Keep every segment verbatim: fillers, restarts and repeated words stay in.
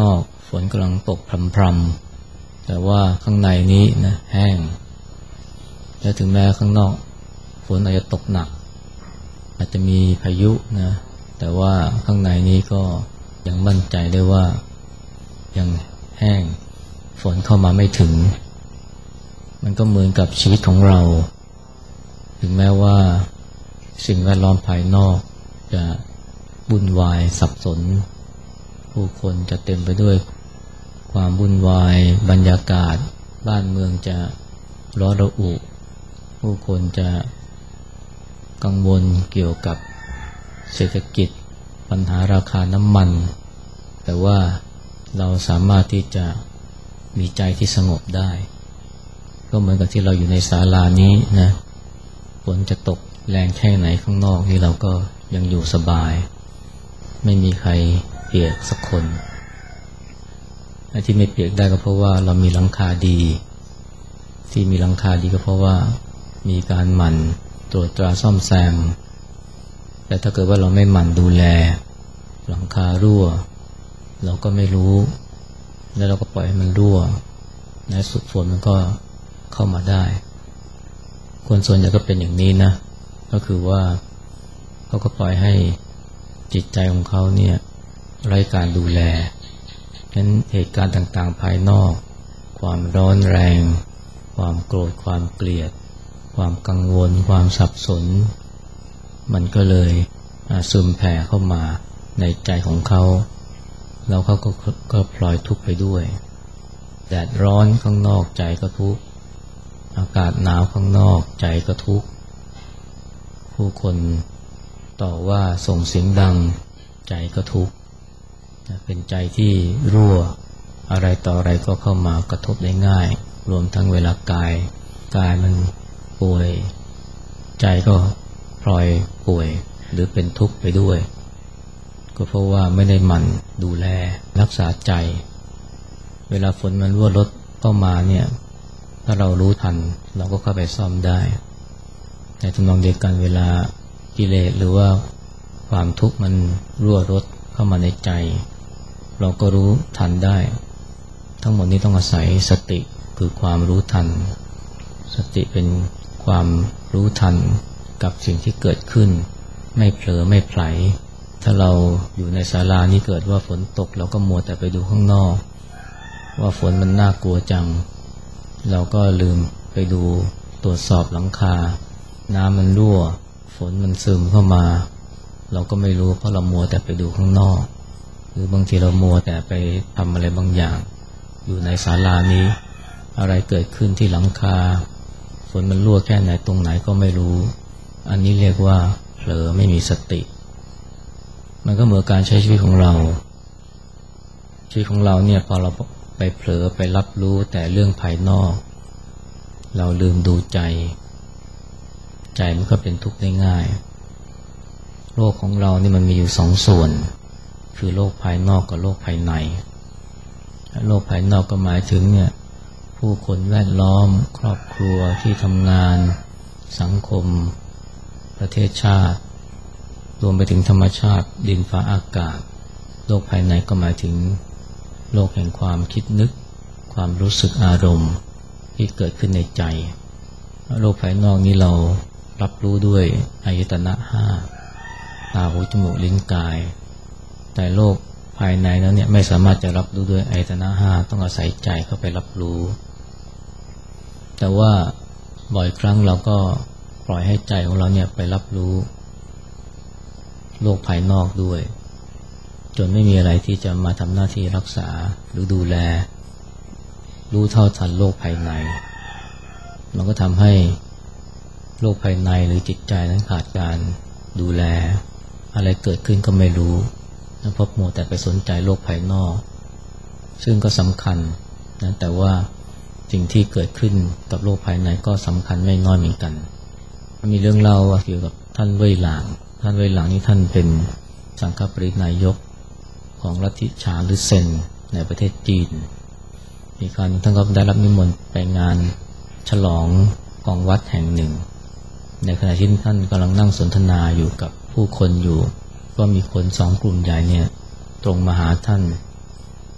นอกฝนกำลังตกพรำๆแต่ว่าข้างในนี้นะแห้งและถึงแม้ข้างนอกฝนอาจจะตกหนักอาจจะมีพายุนะแต่ว่าข้างในนี้ก็ยังมั่นใจได้ว่ายังแห้งฝนเข้ามาไม่ถึงมันก็เหมือนกับชีวิตของเราถึงแม้ว่าสิ่งแวดล้อมภายนอกจะวุ่นวายสับสนผู้คนจะเต็มไปด้วยความวุ่นวายบรรยากาศบ้านเมืองจะร้อนระอุผู้คนจะกังวลเกี่ยวกับเศรษฐกิจปัญหาราคาน้ำมันแต่ว่าเราสามารถที่จะมีใจที่สงบได้ก็เหมือนกับที่เราอยู่ในศาลานี้นะฝนจะตกแรงแค่ไหนข้างนอกนี่เราก็ยังอยู่สบายไม่มีใครเปียกสักคนไอ้ที่ไม่เปียกได้ก็เพราะว่าเรามีหลังคาดีที่มีหลังคาดีก็เพราะว่ามีการหมั่นตรวจตราซ่อมแซมแต่ถ้าเกิดว่าเราไม่หมั่นดูแลหลังคารั่วเราก็ไม่รู้แล้วเราก็ปล่อยให้มันรั่วในสุดฝนมันก็เข้ามาได้คนส่วนใหญ่ก็เป็นอย่างนี้นะก็คือว่าเขาก็ปล่อยให้จิตใจของเขาเนี่ยไร้การดูแลฉะนั้นเหตุการณ์ต่างๆภายนอกความร้อนแรงความโกรธความเกลียดความกังวลความสับสนมันก็เลยซึมแผ่เข้ามาในใจของเขาแล้วเขาก็ก็พลอยทุกข์ไปด้วยแดดร้อนข้างนอกใจก็ทุกข์อากาศหนาวข้างนอกใจก็ทุกข์ผู้คนต่อว่าส่งเสียงดังใจก็ทุกข์เป็นใจที่รั่วอะไรต่ออะไรก็เข้ามากระทบได้ง่ายรวมทั้งเวลากายกายมันป่วยใจก็พลอยป่วยหรือเป็นทุกข์ไปด้วยก็เพราะว่าไม่ได้หมั่นดูแลรักษาใจเวลาฝนมันรั่วรถเข้ามาเนี่ยถ้าเรารู้ทันเราก็เข้าไปซ่อมได้ในทำนองเดียวกันเวลากิเลสหรือว่าความทุกข์มันรั่วรถเข้ามาในใจเราก็รู้ทันได้ทั้งหมดนี้ต้องอาศัยสติคือความรู้ทันสติเป็นความรู้ทันกับสิ่งที่เกิดขึ้นไม่เผลอไม่ไผลถ้าเราอยู่ในศาลานี้เกิดว่าฝนตกเราก็มัวแต่ไปดูข้างนอกว่าฝนมันน่ากลัวจังเราก็ลืมไปดูตรวจสอบหลังคาน้ำมันรั่วฝนมันซึมเข้ามาเราก็ไม่รู้เพราะเรามัวแต่ไปดูข้างนอกหรือบางทีเรามัวแต่ไปทำอะไรบางอย่างอยู่ในศาลานี้อะไรเกิดขึ้นที่หลังคาฝนมันรั่วแค่ไหนตรงไหนก็ไม่รู้อันนี้เรียกว่าเผลอไม่มีสติมันก็เหมือนการใช้ชีวิตของเราชีวิตของเราเนี่ยพอเราไปเผลอไปรับรู้แต่เรื่องภายนอกเราลืมดูใจใจมันก็เป็นทุกข์ได้ง่ายโลกของเรานี่มันมีอยู่สองส่วนคือโลกภายนอกกับโลกภายในโลกภายนอกก็หมายถึงเนี่ยผู้คนแวดล้อมครอบครัวที่ทำงานสังคมประเทศชาติรวมไปถึงธรรมชาติดินฟ้าอากาศโลกภายในก็หมายถึงโลกแห่งความคิดนึกความรู้สึกอารมณ์ที่เกิดขึ้นในใจโลกภายนอกนี้เรารับรู้ด้วยอายตนะห้าตาหูจมูกลิ้นกายแต่โลกภายในนั้นเนี่ยไม่สามารถจะรับรู้ด้วยอายตนะห้าต้องอาศัยใจเข้าไปรับรู้แต่ว่าบ่อยครั้งเราก็ปล่อยให้ใจของเราเนี่ยไปรับรู้โลกภายนอกด้วยจนไม่มีอะไรที่จะมาทำหน้าที่รักษาหรือดูแลรู้เท่าทันโลกภายในมันก็ทำให้โลกภายในหรือจิตใจนั้นขาดการดูแลอะไรเกิดขึ้นก็ไม่รู้เพราะมัวแต่ไปสนใจโลกภายนอกซึ่งก็สำคัญนะแต่ว่าสิ่งที่เกิดขึ้นกับโลกภายในก็สำคัญไม่น้อยเหมือนกันมีเรื่องเล่าเกี่ยวกับท่านเว่ยหลางท่านเว่ยหลางนี่ท่านเป็นสังฆปรินายกของลัทธิฉานหรือเซนในประเทศจีนมีการท่านก็ได้รับนิมนต์ไปงานฉลองของวัดแห่งหนึ่งในขณะที่ท่านกำลังนั่งสนทนาอยู่กับผู้คนอยู่ก็มีคนสองกลุ่มใหญ่เนี่ยตรงมาหาท่าน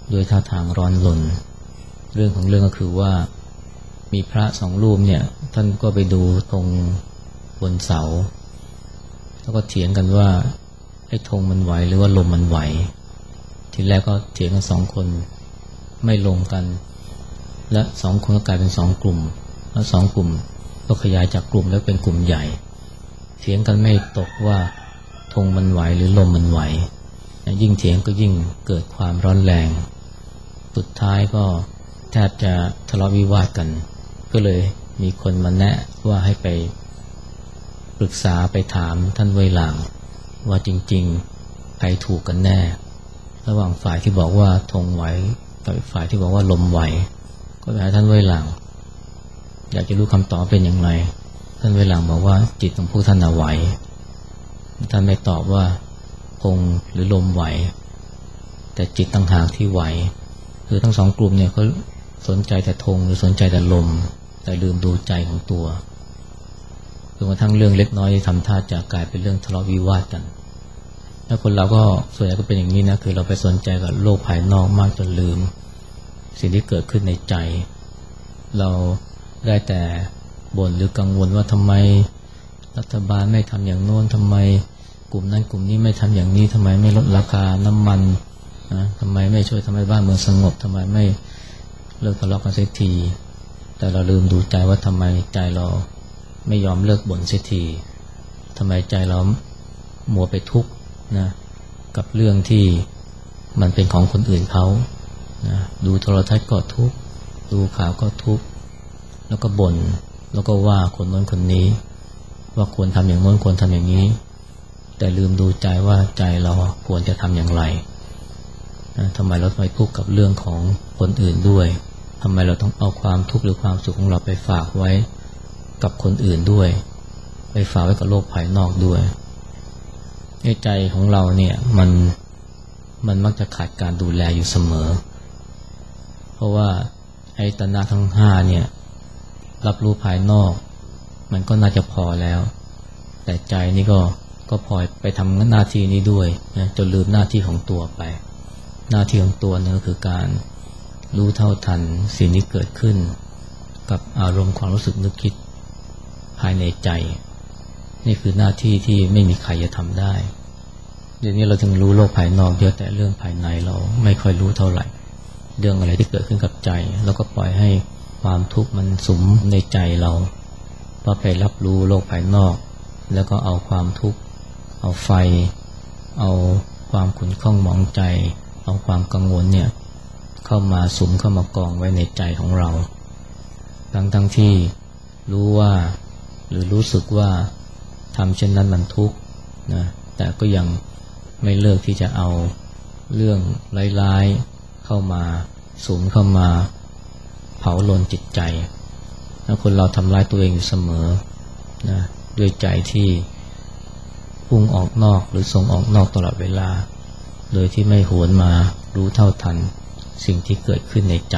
ด้วยท่าทางร้อนรนเรื่องของเรื่องก็คือว่ามีพระสองรูปเนี่ยท่านก็ไปดูธงบนเสาแล้วก็เถียงกันว่าไอ้ธงมันไหวหรือว่าลมมันไหวทีแรกก็เถียงกันสองคนไม่ลงกันและสองคนก็กลายเป็นสองกลุ่มแล้วสองกลุ่มก็ขยายจากกลุ่มแล้วเป็นกลุ่มใหญ่เถียงกันไม่ตกว่าธงมันไหวหรือลมมันไหวยิ่งเถียงก็ยิ่งเกิดความร้อนแรงสุดท้ายก็แทบจะทะเลาะวิวาทกันก็เลยมีคนมาแนะว่าให้ไปปรึกษาไปถามท่านเว่ยหลางว่าจริงๆใครถูกกันแน่ระหว่างฝ่ายที่บอกว่าธงไหวกับฝ่ายที่บอกว่าลมไหวก็ไปหาท่านเว่ยหลางอยากจะรู้คำตอบเป็นอย่างไรท่านเว่ยหลางบอกว่าจิตของผู้ท่านไหวท่านไม่ตอบว่าธงหรือลมไหวแต่จิตต่างหากที่ไหวคือทั้งสองกลุ่มเนี่ยเขาสนใจแต่ธงหรือสนใจแต่ลมแต่ลืมดูใจของตัวจนกระทั่งเรื่องเล็กน้อยที่ทำท่าจะกลายเป็นเรื่องทะเลาะวิวาทกันแล้วคนเราก็ส่วนใหญ่ก็เป็นอย่างนี้นะคือเราไปสนใจกับโลกภายนอกมากจนลืมสิ่งที่เกิดขึ้นในใจเราได้แต่บ่นหรือกังวลว่าทำไมรัฐบาลไม่ทำอย่างโน้นทำไมกลุ่มนั้นกลุ่มนี้ไม่ทำอย่างนี้ทำไมไม่ลดราคาน้ำมันนะทำไมไม่ช่วยทำให้บ้านเมืองสงบทำไมไม่เลิกทะเลาะกันเสียทีแต่เราลืมดูใจว่าทำไมใจเราไม่ยอมเลิกบ่นเสียทีทำไมใจเรามัวไปทุกข์นะกับเรื่องที่มันเป็นของคนอื่นเขานะดูโทรทัศน์ก็ทุกข์ดูข่าวก็ทุกข์แล้วก็บ่นแล้วก็ว่าคนโน้นคนนี้ว่าควรทำอย่างโน้นควรทำอย่างนี้แต่ลืมดูใจว่าใจเราควรจะทำอย่างไรนะทำไมเราต้องไปทุกข์กับเรื่องของคนอื่นด้วยทำไมเราต้องเอาความทุกข์หรือความสุขของเราไปฝากไว้กับคนอื่นด้วยไปฝากไว้กับโลกภายนอกด้วยในใจของเราเนี่ยมันมันมักจะขาดการดูแลอยู่เสมอเพราะว่าไอ้ตนะทั้งห้าเนี่ยรับรู้ภายนอกมันก็น่าจะพอแล้วแต่ใจนี่ก็ก็พลอยไปทำหน้าที่นี้ด้วยนะจนลืมหน้าที่ของตัวไปหน้าที่ของตัวเนี่ยก็คือการรู้เท่าทันสิ่งที่เกิดขึ้นกับอารมณ์ความรู้สึกนึกคิดภายในใจนี่คือหน้าที่ที่ไม่มีใครจะทำได้เดี๋ยวนี้เราถึงรู้โลกภายนอกเยอะแต่เรื่องภายในเราไม่ค่อยรู้เท่าไหร่เรื่องอะไรที่เกิดขึ้นกับใจแล้วก็ปล่อยให้ความทุกข์มันสุมในใจเราพอไปรับรู้โลกภายนอกแล้วก็เอาความทุกข์เอาไฟเอาความขุ่นข้องหมองใจเอาความกังวลเนี่ยเข้ามาสุมเข้ามากองไว้ในใจของเราทั้งทั้งที่รู้ว่าหรือรู้สึกว่าทำเช่นนั้นมันทุกข์นะแต่ก็ยังไม่เลิกที่จะเอาเรื่องร้ายๆเข้ามาสุมเข้ามาเผาลนจิตใจแล้วคนเราทำร้ายตัวเองอยู่เสมอนะด้วยใจที่พุ่งออกนอกหรือส่งออกนอกตลอดเวลาโดยที่ไม่หวนมารู้เท่าทันสิ่งที่เกิดขึ้นในใจ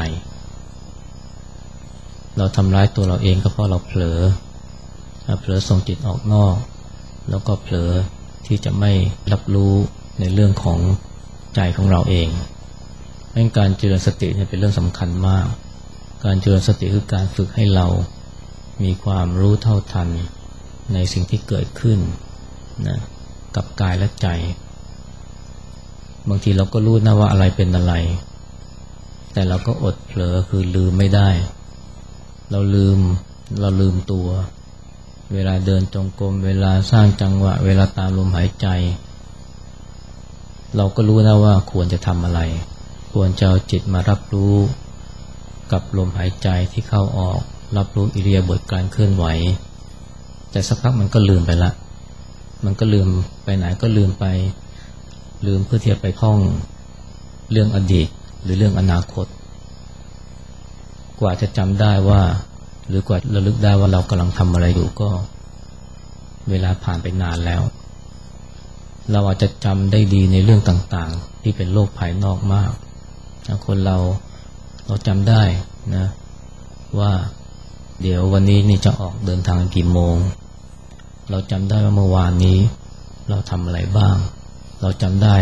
เราทำร้ายตัวเราเองก็เพราะเราเผลอเผลอส่งจิตออกนอกแล้วก็เผลอที่จะไม่รับรู้ในเรื่องของใจของเราเองดังนั้นการเจริญสติเนี่ยเป็นเรื่องสำคัญมากการเจริญสติคือการฝึกให้เรามีความรู้เท่าทันในสิ่งที่เกิดขึ้นนะกับกายและใจบางทีเราก็รู้นะว่าอะไรเป็นอะไรแต่เราก็อดเผลอคือลืมไม่ได้เราลืมเราลืมตัวเวลาเดินจงกรมเวลาสร้างจังหวะเวลาตามลมหายใจเราก็รู้นะว่าควรจะทำอะไรควรจะเอาจิตมารับรู้กับลมหายใจที่เข้าออกรับรู้อิริยาบถการเคลื่อนไหวแต่สักพักมันก็ลืมไปละมันก็ลืมไปไหนก็ลืมไปลืมเพื่อที่จะไปท่องเรื่องอดีตหรือเรื่องอนาคตกว่าจะจำได้ว่าหรือกว่าระลึกได้ว่าเรากำลังทำอะไรอยู่ก็เวลาผ่านไปนานแล้วเราอาจจะจำได้ดีในเรื่องต่างๆที่เป็นโลกภายนอกมากคนเราเราจำได้นะว่าเดี๋ยววันนี้นี่จะออกเดินทางกี่โมงเราจำได้ว่าเมื่อวานนี้เราทำอะไรบ้างเราจำได้ไป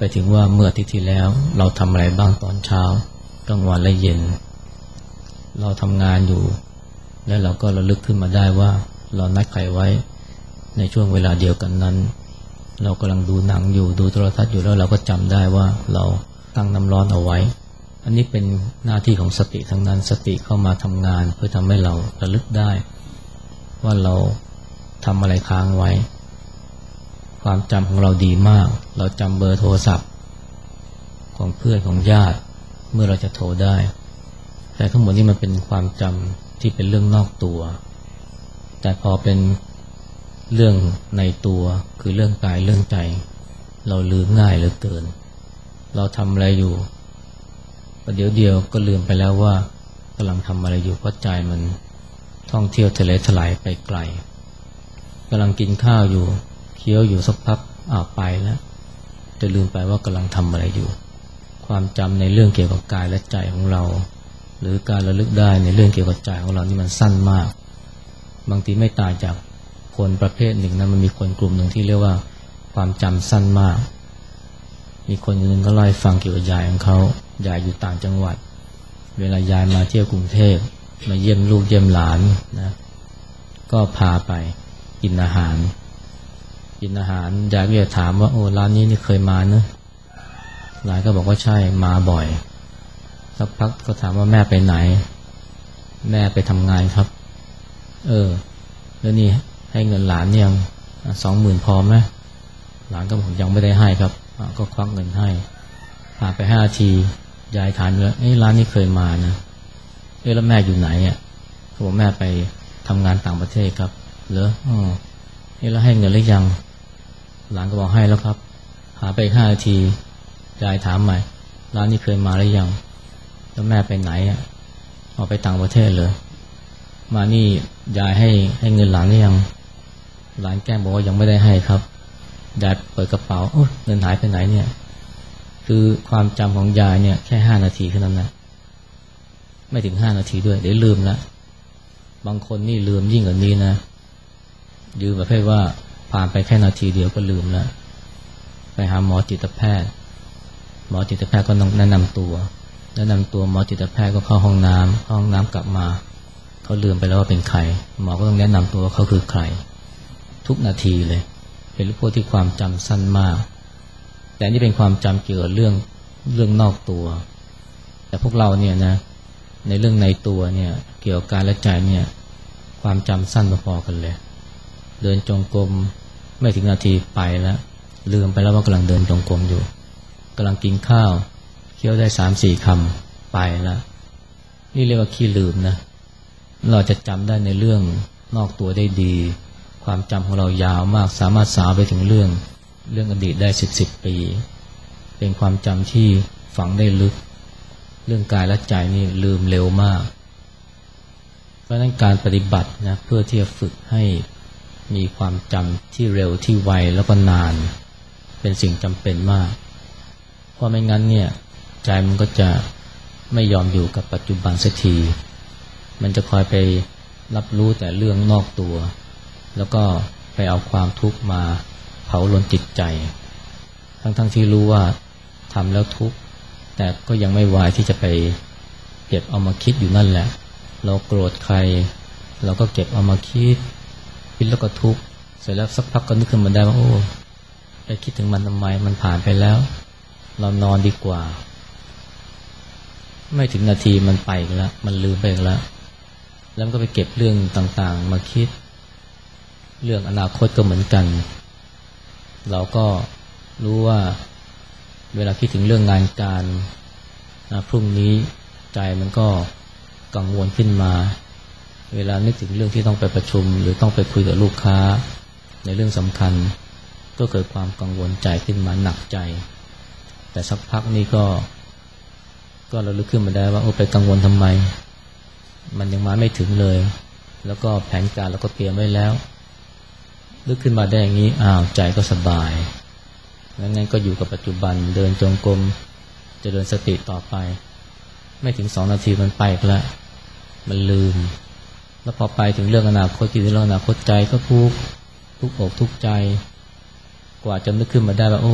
ไปถึงว่าเมื่ออาทิตย์ที่แล้วเราทำอะไรบ้างตอนเช้ากลางวันและเย็นเราทำงานอยู่แล้วเราก็ระลึกขึ้นมาได้ว่าเรานัดใครไว้ในช่วงเวลาเดียวกันนั้นเรากำลังดูหนังอยู่ดูโทรทัศน์อยู่แล้วเราก็จำได้ว่าเราตั้งน้ำร้อนเอาไว้อันนี้เป็นหน้าที่ของสติทั้งนั้นสติเข้ามาทำงานเพื่อทำให้เราระลึกได้ว่าเราทำอะไรค้างไว้ความจำของเราดีมากเราจำเบอร์โทรศัพท์ของเพื่อนของญาติเมื่อเราจะโทรได้แต่ทั้งหมดนี้มันเป็นความจำที่เป็นเรื่องนอกตัวแต่พอเป็นเรื่องในตัวคือเรื่องกายเรื่องใจเราลืมง่ายเหลือเกินเราทำอะไรอยู่ประเดี๋ยวเดียวก็ลืมไปแล้วว่ากำลังทำอะไรอยู่เพราะใจมันท่องเที่ยวทะเลถลายไปไกลกำลังกินข้าวอยู่เคี้ยวอยู่สักพักอ้าวไปแล้วจะลืมไปว่ากำลังทำอะไรอยู่ความจำในเรื่องเกี่ยวกับกายและใจของเราหรือการระลึกได้ในเรื่องเกี่ยวกับใจของเรานี่มันสั้นมากบางทีไม่ต่างจากคนประเภทหนึ่งนะมันมีคนกลุ่มหนึ่งที่เรียกว่าความจำสั้นมากมีคนคนนึงก็เล่าให้ฟังเกี่ยวกับยายของเขายายอยู่ต่างจังหวัดเวลายายมาเที่ยวกรุงเทพมาเยี่ยมลูกเยี่ยมหลานนะก็พาไปกินอาหารกินอาหารยายก็จะถามว่าโอ้ร้านนี้นี่เคยมาเนอะหลานก็บอกว่าใช่มาบ่อยสักพักก็ถามว่าแม่ไปไหนแม่ไปทำงานครับเออแล้วนี่ให้เงินหลานยังสองหมื่นพอไหมหลานก็บอกยังไม่ได้ให้ครับก็ควักเงินให้ผ่านไปห้าทียายถามว่าเอ้ร้านนี้เคยมานะเอ้แล้วแม่อยู่ไหนอ่ะเขาบอกแม่ไปทำงานต่างประเทศครับเหรออ๋อเอ้แล้วให้เงินหรือยังหลานก็บอกให้แล้วครับผ่านไปห้าทียายถามใหม่ร้านนี้เคยมาหรือยังแล้วแม่ไปไหนอ่ะออกไปต่างประเทศเหรอมานี่ยายให้ให้เงินหลานหรือยังหลานแกล้งบอกว่ายังไม่ได้ให้ครับยายเปิดกระเป๋าโอ้เงินหายไปไหนเนี่ยคือความจำของยายเนี่ยแค่ห้านาทีแค่นั้นนะไม่ถึงห้านาทีด้วยเดี๋ยวลืมละบางคนนี่ลืมยิ่งกว่านี้นะยืมประเภทว่าผ่านไปแค่นาทีเดียวก็ลืมแล้วไปหาหมอจิตแพทย์หมอจิตแพทย์ก็แนะนำตัวแนะนำตัวหมอจิตแพทย์ก็เข้าห้องน้ำเข้าห้องน้ำกลับมาเขาลืมไปแล้วว่าเป็นใครหมอก็ต้องแนะนำตัวว่าเขาคือใครทุกนาทีเลยเป็นพวกที่ความจำสั้นมากแต่นี่เป็นความจำเกี่ยวกับเรื่องเรื่องนอกตัวแต่พวกเราเนี่ยนะในเรื่องในตัวเนี่ยเกี่ยวกับกายและใจเนี่ยความจำสั้นพอๆกันเลยเดินจงกรมไม่ถึงนาทีไปแล้วลืมไปแล้วว่ากำลังเดินจงกรมอยู่กำลังกินข้าวเคี้ยวได้สามสี่คำไปแล้วนี่เรียกว่าขี้ลืมนะเราจะจำได้ในเรื่องนอกตัวได้ดีความจำของเรายาวมากสามารถสาวไปถึงเรื่องเรื่องอดีตได้สิบสิบปีเป็นความจำที่ฝังได้ลึกเรื่องกายและใจนี่ลืมเร็วมากเพราะฉะนั้นการปฏิบัตินะเพื่อที่จะฝึกให้มีความจำที่เร็วที่ไวแล้วก็นานเป็นสิ่งจำเป็นมากเพราะไม่งั้นเนี่ยใจมันก็จะไม่ยอมอยู่กับปัจจุบันสักทีมันจะคอยไปรับรู้แต่เรื่องนอกตัวแล้วก็ไปเอาความทุกข์มาเผาลนจิตใจทั้งๆ ท, ที่รู้ว่าทำแล้วทุกข์แต่ก็ยังไม่วายที่จะไปเก็บเอามาคิดอยู่นั่นแหละเราโกรธใครเราก็เก็บเอามาคิดคิดแล้วก็ทุกข์เสร็จแล้วสักพักก็นึกขึ้นมาได้ว่าโอ้ไปคิดถึงมันทำไมมันผ่านไปแล้วเรานอนดีกว่าไม่ถึงนาทีมันไปแล้วมันลืมไปแล้วแล้วก็ไปเก็บเรื่องต่างๆมาคิดเรื่องอนาคตก็เหมือนกันเราก็รู้ว่าเวลาคิดถึงเรื่องงานการนะพรุ่งนี้ใจมันก็กังวลขึ้นมาเวลานึกถึงเรื่องที่ต้องไปประชุมหรือต้องไปคุยกับลูกค้าในเรื่องสำคัญก็เกิดความกังวลใจขึ้นมาหนักใจแต่สักพักนี้ก็ก็เราลึกขึ้นมาได้ว่าโอ้ไปกังวลทำไมมันยังมาไม่ถึงเลยแล้วก็แผนการเราก็เตรียมไว้แล้วลึกขึ้นมาได้อย่างนี้อ้าวใจก็สบายงั้นก็อยู่กับปัจจุบันเดินจงกรมเจริญสติต่อไปไม่ถึงสองนาทีมันไปแล้วมันลืมแล้วพอไปถึงเรื่องอนาคตคิดถึงเรื่องอนาคตใจก็ทุกข์ทุกข์อกทุกข์ใจกว่าจะนึกขึ้นมาได้ว่าโอ้ย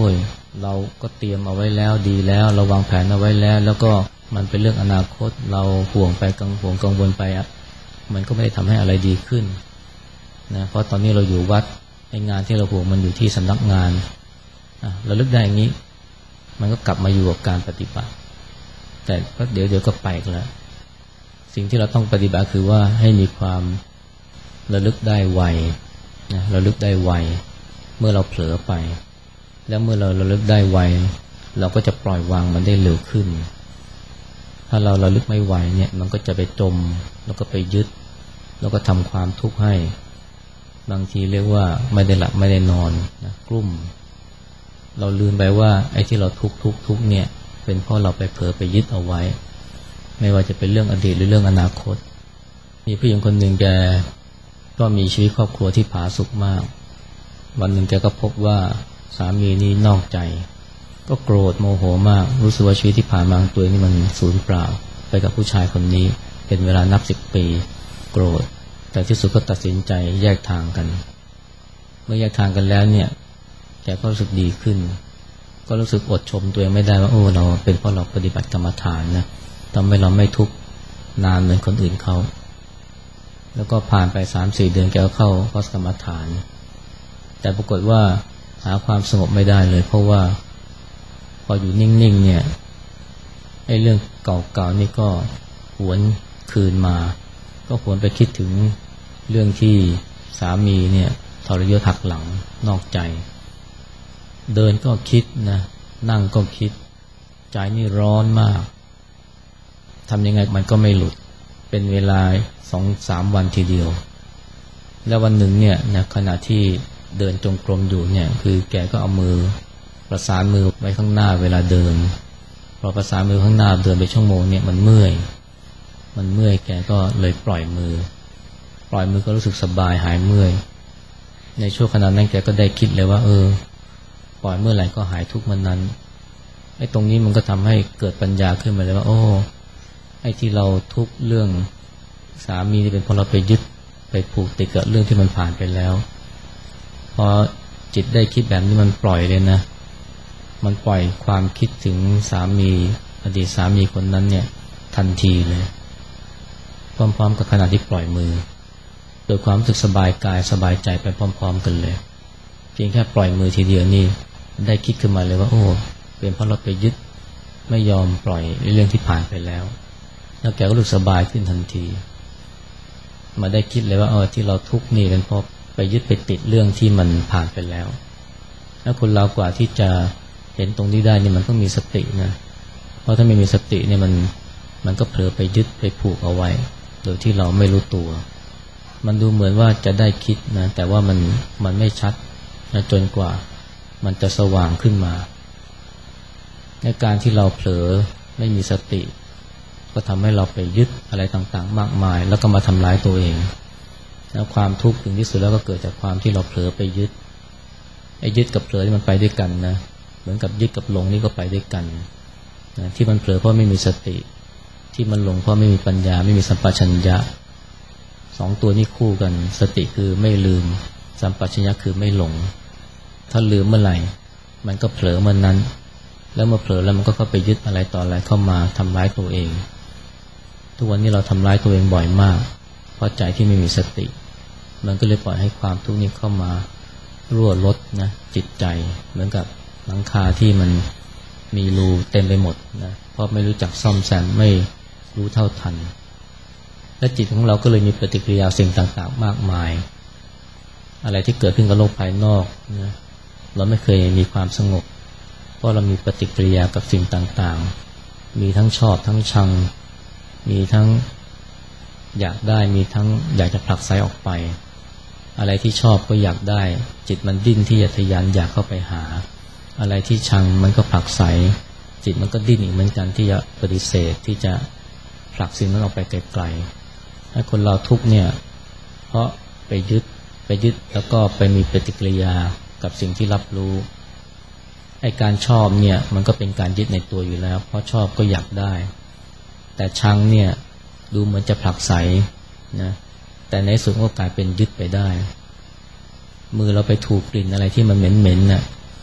เราก็เตรียมเอาไว้แล้วดีแล้วเราวางแผนเอาไว้แล้วแล้วก็มันเป็นเรื่องอนาคตเราห่วงไปกังห่วงกังวลไปอ่ะมันก็ไม่ได้ทำให้อะไรดีขึ้นนะเพราะตอนนี้เราอยู่วัดไอ้งานที่เราห่วงมันอยู่ที่สำนักงานอ่ะเราลึกได้อย่างนี้มันก็กลับมาอยู่กับการปฏิบัติแต่ก็เดี๋ยวเดี๋ยวก็ไปกันแล้วสิ่งที่เราต้องปฏิบัติคือว่าให้มีความระลึกได้ไวนะระลึกได้ไวเมื่อเราเผลอไปแล้วเมื่อเราระลึกได้ไวเราก็จะปล่อยวางมันได้เร็วขึ้นถ้าเราระลึกไม่ไวเนี่ยมันก็จะไปจมแล้วก็ไปยึดแล้วก็ทำความทุกข์ให้บางทีเรียกว่าไม่ได้หลับไม่ได้นอนนะกลุ้มเราลืมไปว่าไอ้ที่เราทุกข์ทุกข์ทุกข์เนี่ยเป็นเพราะเราไปเผลอไปยึดเอาไว้ไม่ว่าจะเป็นเรื่องอดีตหรือเรื่องอนาคตมีผู้หญิงคนหนึ่งแกก็มีชีวิตครอบครัวที่ผาสุกมากวันหนึ่งแกก็พบว่าสามีนี่นอกใจก็โกรธโมโหมากรู้สึกว่าชีวิตที่ผ่านมาของตัวนี่มันสูญเปล่าไปกับผู้ชายคนนี้เป็นเวลานับสิบปีโกรธแต่ที่สุดก็ตัดสินใจแยกทางกันเมื่อแยกทางกันแล้วเนี่ยแกก็รู้สึกดีขึ้นก็รู้สึกอดชมตัวเองไม่ได้ว่าโอ้เราเป็นเพราะเราปฏิบัติกรรมฐานนะทำให้เราไม่ทุกข์นานเหมือนคนอื่นเขาแล้วก็ผ่านไป สามถึงสี่ เดือนแกก็เข้าคอร์สกรรมฐานแต่ปรากฏว่าหาความสงบไม่ได้เลยเพราะว่าพออยู่นิ่งๆเนี่ยไอ้เรื่องเก่าๆนี่ก็หวนคืนมาก็หวนไปคิดถึงเรื่องที่สามีเนี่ยทรยศหักหลังนอกใจเดินก็คิดนะนั่งก็คิดใจนี่ร้อนมากทำยังไงมันก็ไม่หลุดเป็นเวลา สองถึงสาม วันทีเดียวแล้ววันหนึ่งเนี่ยนะขณะที่เดินจงกรมอยู่เนี่ยคือแกก็เอามือประสานมือไว้ข้างหน้าเวลาเดินพอประสานมือข้างหน้าเดินไปชั่วโมงเนี่ยมันเมื่อยมันเมื่อยแกก็เลยปล่อยมือปล่อยมือก็รู้สึกสบายหายเมื่อยในช่วงขณะนั้นแกก็ได้คิดเลยว่าเออปล่อยเมื่อไหร่ก็หายทุกข์เมื่อนั้นไอ้ตรงนี้มันก็ทำให้เกิดปัญญาขึ้นมาเลยว่าโอ้ไอ้ที่เราทุกข์เรื่องสามีนี่เป็นเพราะเราไปยึดไปผูกติดกับเรื่องที่มันผ่านไปแล้วพอจิตได้คิดแบบนี้มันปล่อยเลยนะมันปล่อยความคิดถึงสามีอดีตสามีคนนั้นเนี่ยทันทีเลยพร้อมๆกับขณะที่ปล่อยมือโดยความรู้สึกสบายกายสบายใจไปพร้อมๆกันเลยเพียงแค่ปล่อยมือทีเดียวนี่ได้คิดขึ้นมาเลยว่าโอ้เป็นเพราะเราไปยึดไม่ยอมปล่อยเรื่องที่ผ่านไปแล้วแล้วแกก็รู้สึกสบายขึ้นทันทีมาได้คิดเลยว่าเออที่เราทุกข์นี่เป็นเพราะไปยึดไปติดเรื่องที่มันผ่านไปแล้วแล้วคนเรากว่าที่จะเห็นตรงนี้ได้นี่มันต้องมีสตินะเพราะถ้าไม่มีสติเนี่ยมันมันก็เผลอไปยึดไปผูกเอาไว้โดยที่เราไม่รู้ตัวมันดูเหมือนว่าจะได้คิดนะแต่ว่ามันมันไม่ชัดนะจนกว่ามันจะสว่างขึ้นมาในการที่เราเผลอไม่มีสติก็ทำให้เราไปยึดอะไรต่างๆมากมายแล้วก็มาทำร้ายตัวเองแล้วความทุกข์ถึงที่สุดแล้วก็เกิดจากความที่เราเผลอไปยึดไอ้ยึดกับเผลอที่มันไปด้วยกันนะเหมือนกับยึดกับหลงนี่ก็ไปด้วยกันนะที่มันเผลอเพราะไม่มีสติที่มันหลงเพราะไม่มีปัญญาไม่มีสัมปชัญญะสองตัวนี้คู่กันสติคือไม่ลืมสัมปชัญญะคือไม่หลงถ้าลืมเมื่อไหร่มันก็เผลอเมื่อนนั้นแล้วเมื่อเผลอแล้วมันก็เข้าไปยึดอะไรต่ออะไรเข้ามาทำร้ายตัวเองทุกวันนี้เราทำร้ายตัวเองบ่อยมากเพราะใจที่ไม่มีสติมันก็เลยปล่อยให้ความทุกข์นี้เข้ามารั่วลดนะจิตใจเหมือนกับหลังคาที่มันมีรูเต็มไปหมดนะเพราะไม่รู้จักซ่อมแซมไม่รู้เท่าทันและจิตของเราก็เลยมีปฏิกิริยาสิ่งต่างๆมากมายอะไรที่เกิดขึ้นกับโลกภายนอกนะเราไม่เคยมีความสงบเพราะเรามีปฏิกิริยากับสิ่งต่างๆมีทั้งชอบทั้งชังมีทั้งอยากได้มีทั้งอยากจะผลักไสออกไปอะไรที่ชอบก็อยากได้จิตมันดิ้นที่จะทะยานอยากเข้าไปหาอะไรที่ชังมันก็ผลักไสจิตมันก็ดิ้นอีกเหมือนกันที่จะปฏิเสธที่จะผลักสิ่งนั้นออกไปไกลๆให้คนเราทุกข์เนี่ยเพราะไปยึดไปยึดแล้วก็ไปมีปฏิกิริยากับสิ่งที่รับรู้ไอ้การชอบเนี่ยมันก็เป็นการยึดในตัวอยู่แล้วเพราะชอบก็อยากได้แต่ชังเนี่ยดูเหมือนจะผลักไสนะแต่ในสุดก็กลายเป็นยึดไปได้มือเราไปถูกกลิ่นอะไรที่มันเหม็นๆน่ะ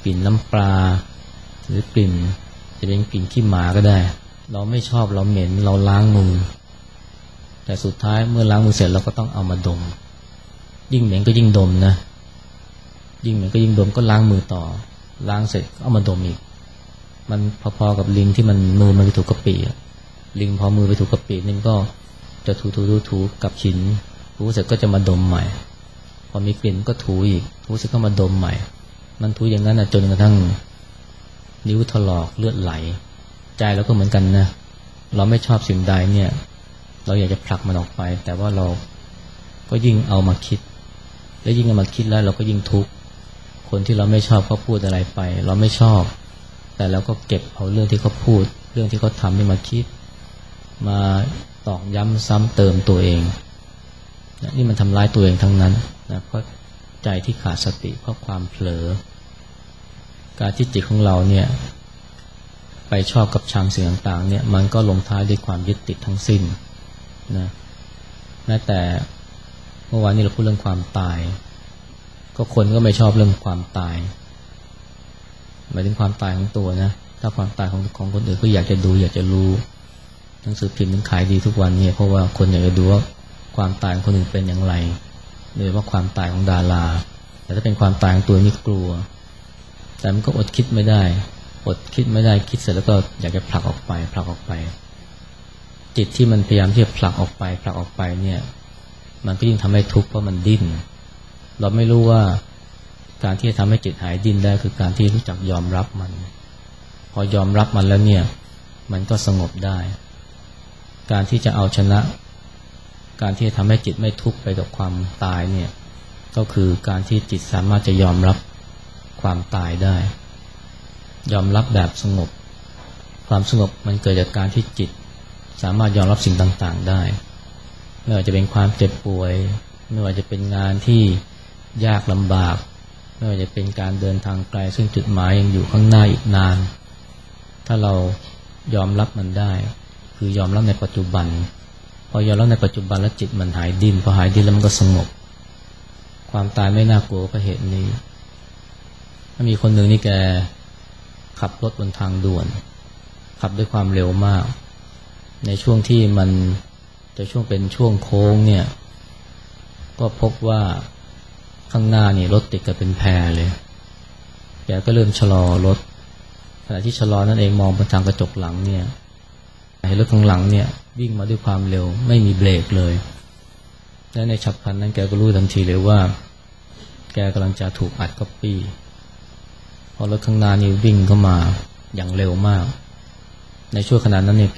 กลิ่นน้ำปลาหรือกลิ่นจะเป็นกลิ่นขี้หมาก็ได้เราไม่ชอบเราเหม็นเราล้างมือแต่สุดท้ายเมื่อล้างมือเสร็จเราก็ต้องเอามาดมยิ่งเหม็นก็ยิ่งดมนะยิ่งเหม็นก็ยิ่งดมก็ล้างมือต่อล้างเสร็จเอามาดมอีกมันพอๆกับลิงที่มันมือมันไปถูกกะปิลิงพอมือไปถูกกะปินี่ก็จะถูๆๆกับหินถูเสร็จก็จะมาดมใหม่พอมีกลิ่นก็ถูอีกถูเสร็จก็มาดมใหม่มันถูอย่างนั้นนะจนกระทั่งนิ้วถลอกเลือดไหลใจเราก็เหมือนกันนะเราไม่ชอบสิ่งใดเนี่ยเราอยากจะผลักมันออกไปแต่ว่าเราก็ยิ่งเอามาคิดและยิ่งเอามาคิดแล้วเราก็ยิ่งทุกข์คนที่เราไม่ชอบเขาพูดอะไรไปเราไม่ชอบแต่เราก็เก็บเอาเรื่องที่เขาพูดเรื่องที่เขาทำนี่มาคิดมาตอกย้ำซ้ำเติมตัวเองนี่มันทำร้ายตัวเองทั้งนั้นนะเพราะใจที่ขาดสติเพราะความเผลอการที่จิตของเราเนี่ยไปชอบกับชังสิ่งต่างๆเนี่ยมันก็ลงท้ายด้วยความยึดติดทั้งสิ้นนะแม้แต่เมื่อวานนี้เราพูดเรื่องความตายก็คนก็ไม่ชอบเรื่องความตายหมายถึงความตายของตัวนะถ้าความตายของของคนอื่นก็อยากจะดูอยากจะรู้หนังสือพิมพ์มันขายดีทุกวันเนี่ยเพราะว่าคนอยากจะดูว่าความตายของคนอื่นเป็นอย่างไรโดยเฉพาะความตายของดาราแต่ถ้าเป็นความตายของตัวนี่กลัวแต่มันก็อดคิดไม่ได้อดคิดไม่ได้คิดเสร็จแล้วก็อยากจะผลักออกไปผลักออกไปจิตที่มันพยายามที่จะผลักออกไปผลักออกไปเนี่ยมันก็ยิ่งทำให้ทุกข์เพราะมันดิ้นเราไม่รู้ว่าการที่จะทำให้จิตหายดิ้นได้คือการที่รู้จักยอมรับมันพอยอมรับมันแล้วเนี่ยมันก็สงบได้การที่จะเอาชนะการที่จะทำให้จิตไม่ทุกข์ไปกับความตายเนี่ยก็คือการที่จิตสามารถจะยอมรับความตายได้ยอมรับแบบสงบความสงบมันเกิดจากการที่จิตสามารถยอมรับสิ่งต่างๆได้ไม่ว่าจะเป็นความเจ็บป่วยไม่ว่าจะเป็นงานที่ยากลำบากไม่ว่าจะเป็นการเดินทางไกลซึ่งจุดหมายยังอยู่ข้างหน้าอีกนานถ้าเรายอมรับมันได้คือยอมรับในปัจจุบันพอยอมรับในปัจจุบันแล้วจิตมันหายดิ้นพอหายดิ้นแล้วมันก็สงบความตายไม่น่ากลัวเพราะเหตุนี้ถ้ามีคนหนึ่งนี่แกขับรถบนทางด่วนขับด้วยความเร็วมากในช่วงที่มันจะช่วงเป็นช่วงโค้งเนี่ยก็พบว่าข้างหน้านี่รถติดกันเป็นแพรเลยแกก็เริ่มชะลอรถขณะที่ชะลอนั่นเองมองบนทางกระจกหลังเนี่ยเห็นรถข้างหลังเนี่ยวิ่งมาด้วยความเร็วไม่มีเบรกเลยและในฉับพลันนั้นแกก็รู้ทันทีเลยว่าแกกำลังจะถูกอัดก๊อปปี้พอรถข้างหน้านี่วิ่งเข้ามาอย่างเร็วมากในช่วงขณะนั้นเนี่ยแก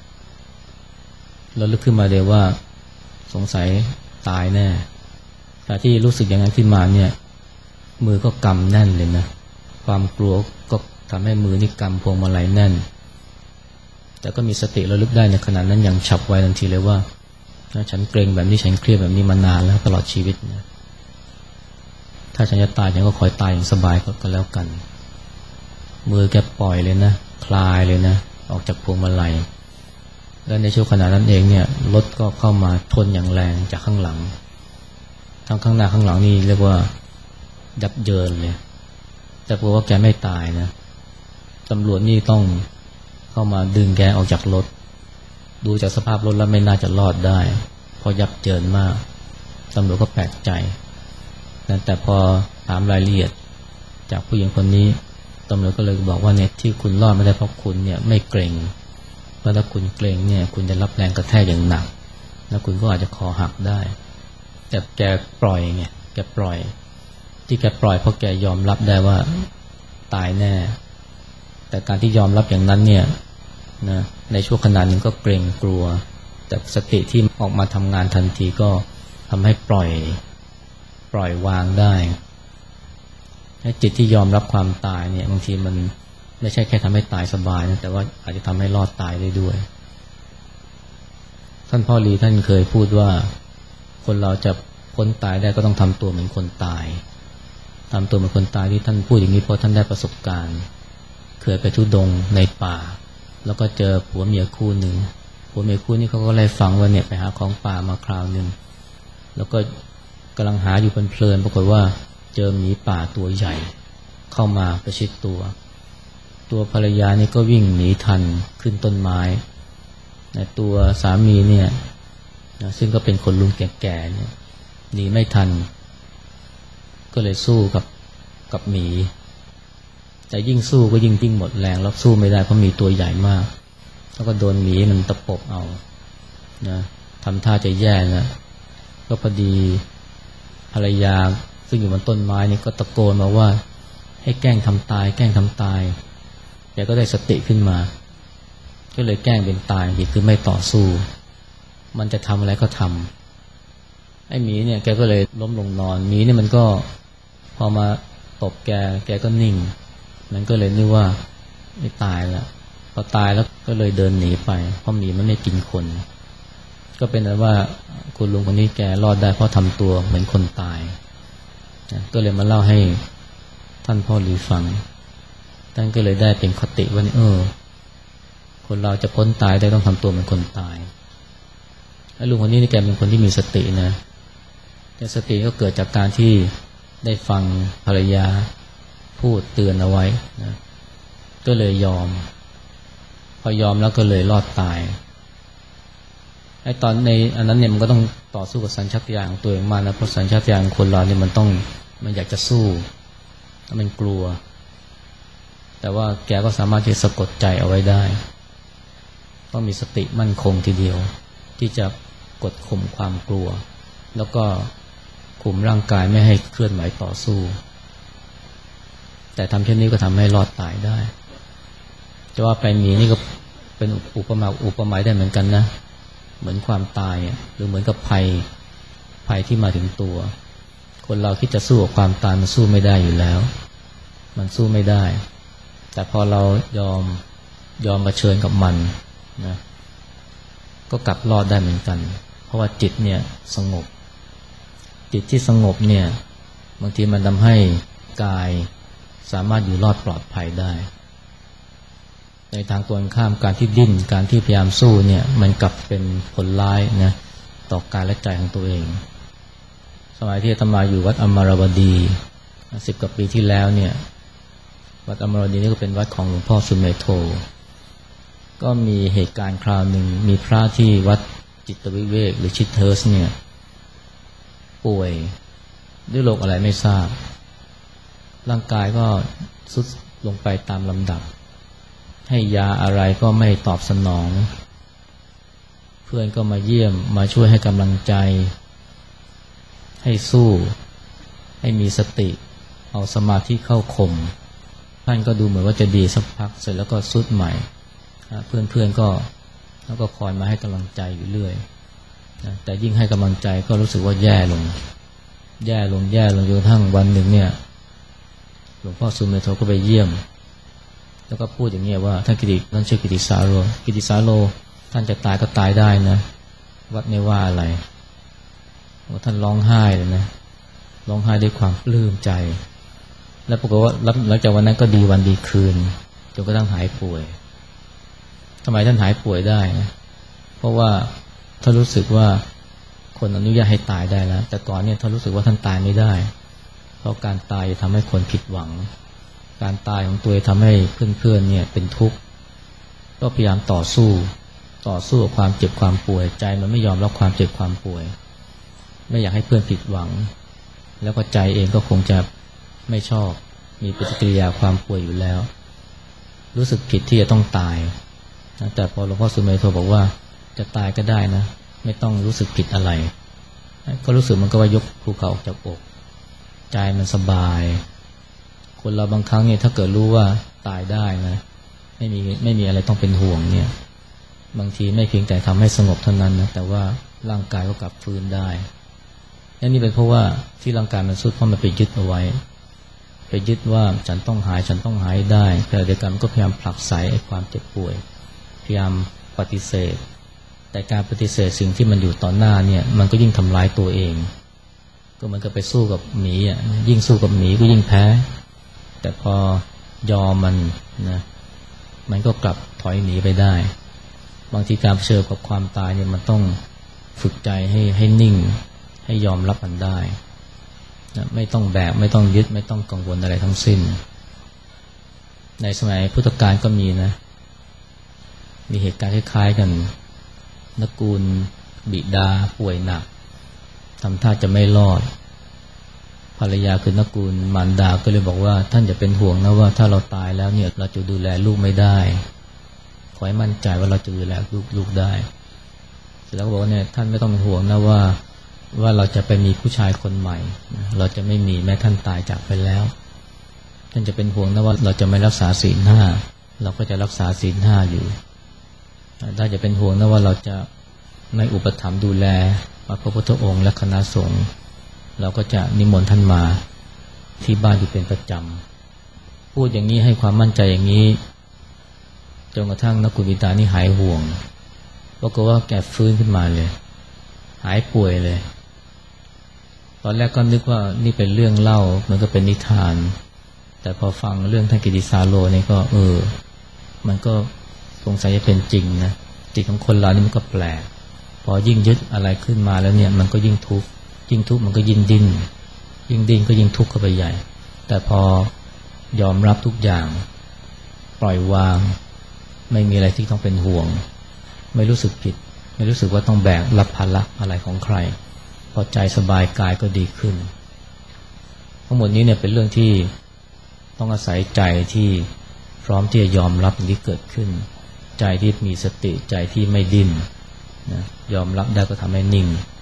ระลึกขึ้นมาเลยว่าสงสัยตายแน่แต่ที่รู้สึกอย่างนั้นขึ้นมาเนี่ยมือก็กำแน่นเลยนะความกลัวก็ทำให้มือนี่กำพวงมาลัยแน่นแต่ก็มีสติระลึกได้ในขณะนั้นอย่างฉับไวทันทีเลยว่าฉันเกรงแบบนี้ฉันเครียดแบบนี้มานานแล้วตลอดชีวิตนะถ้าฉันจะตายฉันก็ขอตายอย่างสบายก็แล้วกันมือแกปล่อยเลยนะคลายเลยนะออกจากพวงมาลัยและในช่วงขณะนั้นเองเนี่ยรถก็เข้ามาชนอย่างแรงจากข้างหลังทั้งข้างหน้าข้างหลังนี่เรียกว่ายับเยินเลยแต่เพราะว่าแกไม่ตายนะตำรวจนี่ต้องเข้ามาดึงแกออกจากรถดูจากสภาพรถแล้วไม่น่าจะรอดได้เพราะยับเยินมากตำรวจก็แปลกใจแต่พอถามรายละเอียดจากผู้หญิงคนนี้ตำรวจก็เลยบอกว่าเนี่ยที่คุณรอดไม่ได้เพราะคุณเนี่ยไม่เกรงเพราะถ้าคุณเกรงเนี่ยคุณจะรับแรงกระแทกอย่างหนักแล้วคุณก็อาจจะคอหักได้แต่แกปล่อยไงแกปล่อยที่แกปล่อยเพราะแกยอมรับได้ว่าตายแน่แต่การที่ยอมรับอย่างนั้นเนี่ยนะในช่วงขณะหนึ่งก็เกรงกลัวแต่สติที่ออกมาทำงานทันทีก็ทำให้ปล่อยปล่อยวางได้จิตที่ยอมรับความตายเนี่ยบางทีมันไม่ใช่แค่ทำให้ตายสบายนะแต่ว่าอาจจะทำให้รอดตายได้ด้วยท่านพ่อลีท่านเคยพูดว่าคนเราจะพ้นตายได้ก็ต้องทำตัวเหมือนคนตายทำตัวเหมือนคนตายที่ท่านพูดอย่างนี้เพราะท่านได้ประสบการณ์เคยไปทุดงในป่าแล้วก็เจอผัวเมียคู่หนึ่งผัวเมียคู่นี้เขาก็เลยฟังว่าเนี่ยไปหาของป่ามาคราวหนึ่งแล้วก็กำลังหาอยู่เพลินๆปรากฏว่าเจอหมีป่าตัวใหญ่เข้ามาประชิดตัวตัวภรรยานี่ก็วิ่งหนีทันขึ้นต้นไม้ในตัวสามีเนี่ยนะซึ่งก็เป็นคนลุงแก่ๆเนี่ยหนีไม่ทันก็เลยสู้กับกับหมีแต่ยิ่งสู้ก็ยิ่งยิ่งหมดแรงแล้วสู้ไม่ได้เพราะมีตัวใหญ่มากแล้วก็โดนหมีมันตะปบเอานะทำท่าจะแย่นะก็พอดีภรรยาซึ่งอยู่บนต้นไม้นี่ก็ตะโกนมาว่าให้แกล้งทำตายแกล้งทำตายแกก็ได้สติขึ้นมาก็เลยแกล้งเป็นตายอีกคือไม่ต่อสู้มันจะทำอะไรก็ทำไอ้หมีเนี่ยแกก็เลยล้มลงนอนหมีเนี่ยมันก็พอมาตบแกแกก็นิ่งมันก็เลยนึกว่าไม่ตายแล้วพอตายแล้วก็เลยเดินหนีไปเพราะหมีมันไม่กินคนก็เป็นแต่ว่าคุณลุงคนนี้แกรอดได้เพราะทำตัวเหมือนคนตายนะก็เลยมาเล่าให้ท่านพ่อหลีฟังท่านก็เลยได้เป็นคติว่าเออคนเราจะพ้นตายได้ต้องทำตัวเหมือนคนตายไอ้ลุงคนนี้นี่แกเป็นคนที่มีสตินะแต่สติก็เกิดจากการที่ได้ฟังภรรยาพูดเตือนเอาไว้นะก็เลยยอมพอยอมแล้วก็เลยรอดตายไอ้ตอนในอันนั้นเนี่ยมันก็ต้องต่อสู้กับสัญชาตญาณของตัวเองมากนะเพราะสัญชาตญาณของคนเราเนี่ยมันต้องมันอยากจะสู้มันกลัวแต่ว่าแกก็สามารถที่จะสะกดใจเอาไว้ได้ต้องมีสติมั่นคงทีเดียวที่จะกดข่มความกลัวแล้วก็ข่มร่างกายไม่ให้เคลื่อนไหวต่อสู้แต่ทำเช่นนี้ก็ทำให้รอดตายได้จะว่าไปมีนี่ก็เป็นอุปมาอุปไมยได้เหมือนกันนะเหมือนความตายหรือเหมือนกับภัยภัยที่มาถึงตัวคนเราคิดจะสู้กับความตายมันสู้ไม่ได้อยู่แล้วมันสู้ไม่ได้แต่พอเรายอมยอมมาเผชิญกับมันนะก็กลับรอดได้เหมือนกันเพราะว่าจิตเนี่ยสงบจิตที่สงบเนี่ยบางทีมันทำให้กายสามารถอยู่รอดปลอดภัยได้ในทางตรงข้ามการที่ดิ้นการที่พยายามสู้เนี่ยมันกลับเป็นผลร้ายนะต่อกายและใจของตัวเองสมัยที่อาตมาอยู่วัดอมรวดีสิบกว่าปีที่แล้วเนี่ยวัดอมรวดีนี่ก็เป็นวัดของหลวงพ่อสุเมโธก็มีเหตุการณ์คราวหนึ่งมีพระที่วัดจิตวิเวกหรือชิตเทิร์สเนี่ยป่วยด้วยโรคอะไรไม่ทราบร่างกายก็ทรุดลงไปตามลำดับให้ยาอะไรก็ไม่ตอบสนองเพื่อนก็มาเยี่ยมมาช่วยให้กำลังใจให้สู้ให้มีสติเอาสมาธิเข้าข่มท่านก็ดูเหมือนว่าจะดีสักพักเสร็จแล้วก็ทรุดใหม่เพื่อนๆก็แล้วก็คอยมาให้กำลังใจอยู่เรื่อยแต่ยิ่งให้กำลังใจก็รู้สึกว่าแย่ลงแย่ลงแย่ลงจนกระทั่งวันหนึ่งเนี่ยหลวงพ่อสุเมโธก็ไปเยี่ยมแล้วก็พูดอย่างนี้ว่าท่านกิติท่านชื่อกิติสาโรกิติสาโรท่านจะตายก็ตายได้นะวัดไม่ว่าอะไรท่านร้องไห้เลยนะร้องไห้ด้วยความปลื้มใจแล้วปรากฏว่าหลังจากวันนั้นก็ดีวันดีคืนจนกระทั่งหายป่วยทำไมท่านหายป่วยได้นะเพราะว่าท่านรู้สึกว่าคนอนุญาตให้ตายได้แล้วแต่ก่อนเนี่ยท่านรู้สึกว่าท่านตายไม่ได้เพราะการตายทำให้คนผิดหวังการตายของตัวเองทำให้เพื่อนๆเนี่ยเป็นทุกข์ก็พยายามต่อสู้ต่อสู้กับความเจ็บความป่วยใจมันไม่ยอมรับความเจ็บความป่วยไม่อยากให้เพื่อนผิดหวังแล้วก็ใจเองก็คงจะไม่ชอบมีปฏิกิริยาความป่วยอยู่แล้วรู้สึกผิดที่จะต้องตายนะแต่พอหลวงพ่อสุเมโธบอกว่าจะตายก็ได้นะไม่ต้องรู้สึกผิดอะไรก็รู้สึกมันก็ว่ายกภูเขาออกจากอกใจมันสบายคนเราบางครั้งเนี่ยถ้าเกิดรู้ว่าตายได้นะไม่มีไม่มีอะไรต้องเป็นห่วงเนี่ยบางทีไม่เพียงแต่ทำให้สงบเท่านั้นนะแต่ว่าร่างกายก็กลับฟื้นได้และนี่เป็นเพราะว่าที่ร่างกายมันทรุดเพราะมันไปยึดเอาไว้ไปยึดว่าฉันต้องหายฉันต้องหายได้แต่เดียวกันก็พยายามผลักไสไอ้ความเจ็บป่วยพยายามปฏิเสธแต่การปฏิเสธสิ่งที่มันอยู่ต่อหน้าเนี่ยมันก็ยิ่งทำร้ายตัวเองก็เหมือนกับไปสู้กับหมีอ่ะยิ่งสู้กับหมีก็ยิ่งแพ้แต่พอยอมมันนะมันก็กลับถอยหนีไปได้บางทีการเผชิญกับความตายเนี่ยมันต้องฝึกใจให้ให้นิ่งให้ยอมรับมันได้นะไม่ต้องแบกไม่ต้องยึดไม่ต้องกังวลอะไรทั้งสิ้นในสมัยพุทธกาลก็มีนะมีเหตุการณ์คล้ายๆกันตระกูลบิดาป่วยหนักทำท่าจะไม่รอดภรรยาคือตระกูลมารดาก็เลยบอกว่าท่านอย่าเป็นห่วงนะว่าถ้าเราตายแล้วเนี่ยเราจะดูแลลูกไม่ได้ขอให้มั่นใจว่าเราจะดูแลลูกลูกได้เสร็จแล้วก็บอกว่าเนี่ยท่านไม่ต้องเป็นห่วงนะว่าว่าเราจะไปมีผู้ชายคนใหม่เราจะไม่มีแม้ท่านตายจากไปแล้วท่านจะเป็นห่วงนะว่าเราจะไม่รักษาศีลห้าเราก็จะรักษาศีลห้าอยู่ถ้าจะเป็นห่วงนะว่าเราจะไม่อุปถัมภ์ดูแลพระพุทธองค์และคณะสงฆ์เราก็จะนิมนต์ท่านมาที่บ้านอยู่เป็นประจำพูดอย่างนี้ให้ความมั่นใจอย่างนี้จนกระทั่งนักกุบิดานี่หายห่วงปรากฏว่าแกฟื้นขึ้นมาเลยหายป่วยเลยตอนแรกก็นึกว่านี่เป็นเรื่องเล่ามันก็เป็นนิทานแต่พอฟังเรื่องท่านกิติสาโลนี่ก็เออมันก็สงสัยจะเป็นจริงนะจิตของคนเรานี่มันก็แปลกพอยิ่งยึดอะไรขึ้นมาแล้วเนี่ยมันก็ยิ่งทุกข์ยิ่งทุกข์มันก็ยิ่งดิ้นยิ่งดิ้นก็ยิ่งทุกข์เข้าไปใหญ่แต่พอยอมรับทุกอย่างปล่อยวางไม่มีอะไรที่ต้องเป็นห่วงไม่รู้สึกผิดไม่รู้สึกว่าต้องแบกรับภาระอะไรของใครพอใจสบายกายก็ดีขึ้นทั้งหมดนี้เนี่ยเป็นเรื่องที่ต้องอาศัยใจที่พร้อมที่จะยอมรับสิ่งที่เกิดขึ้นใจที่มีสติใจที่ไม่ดิ้นนะยอมรับได้ก็ทำให้นิ่ง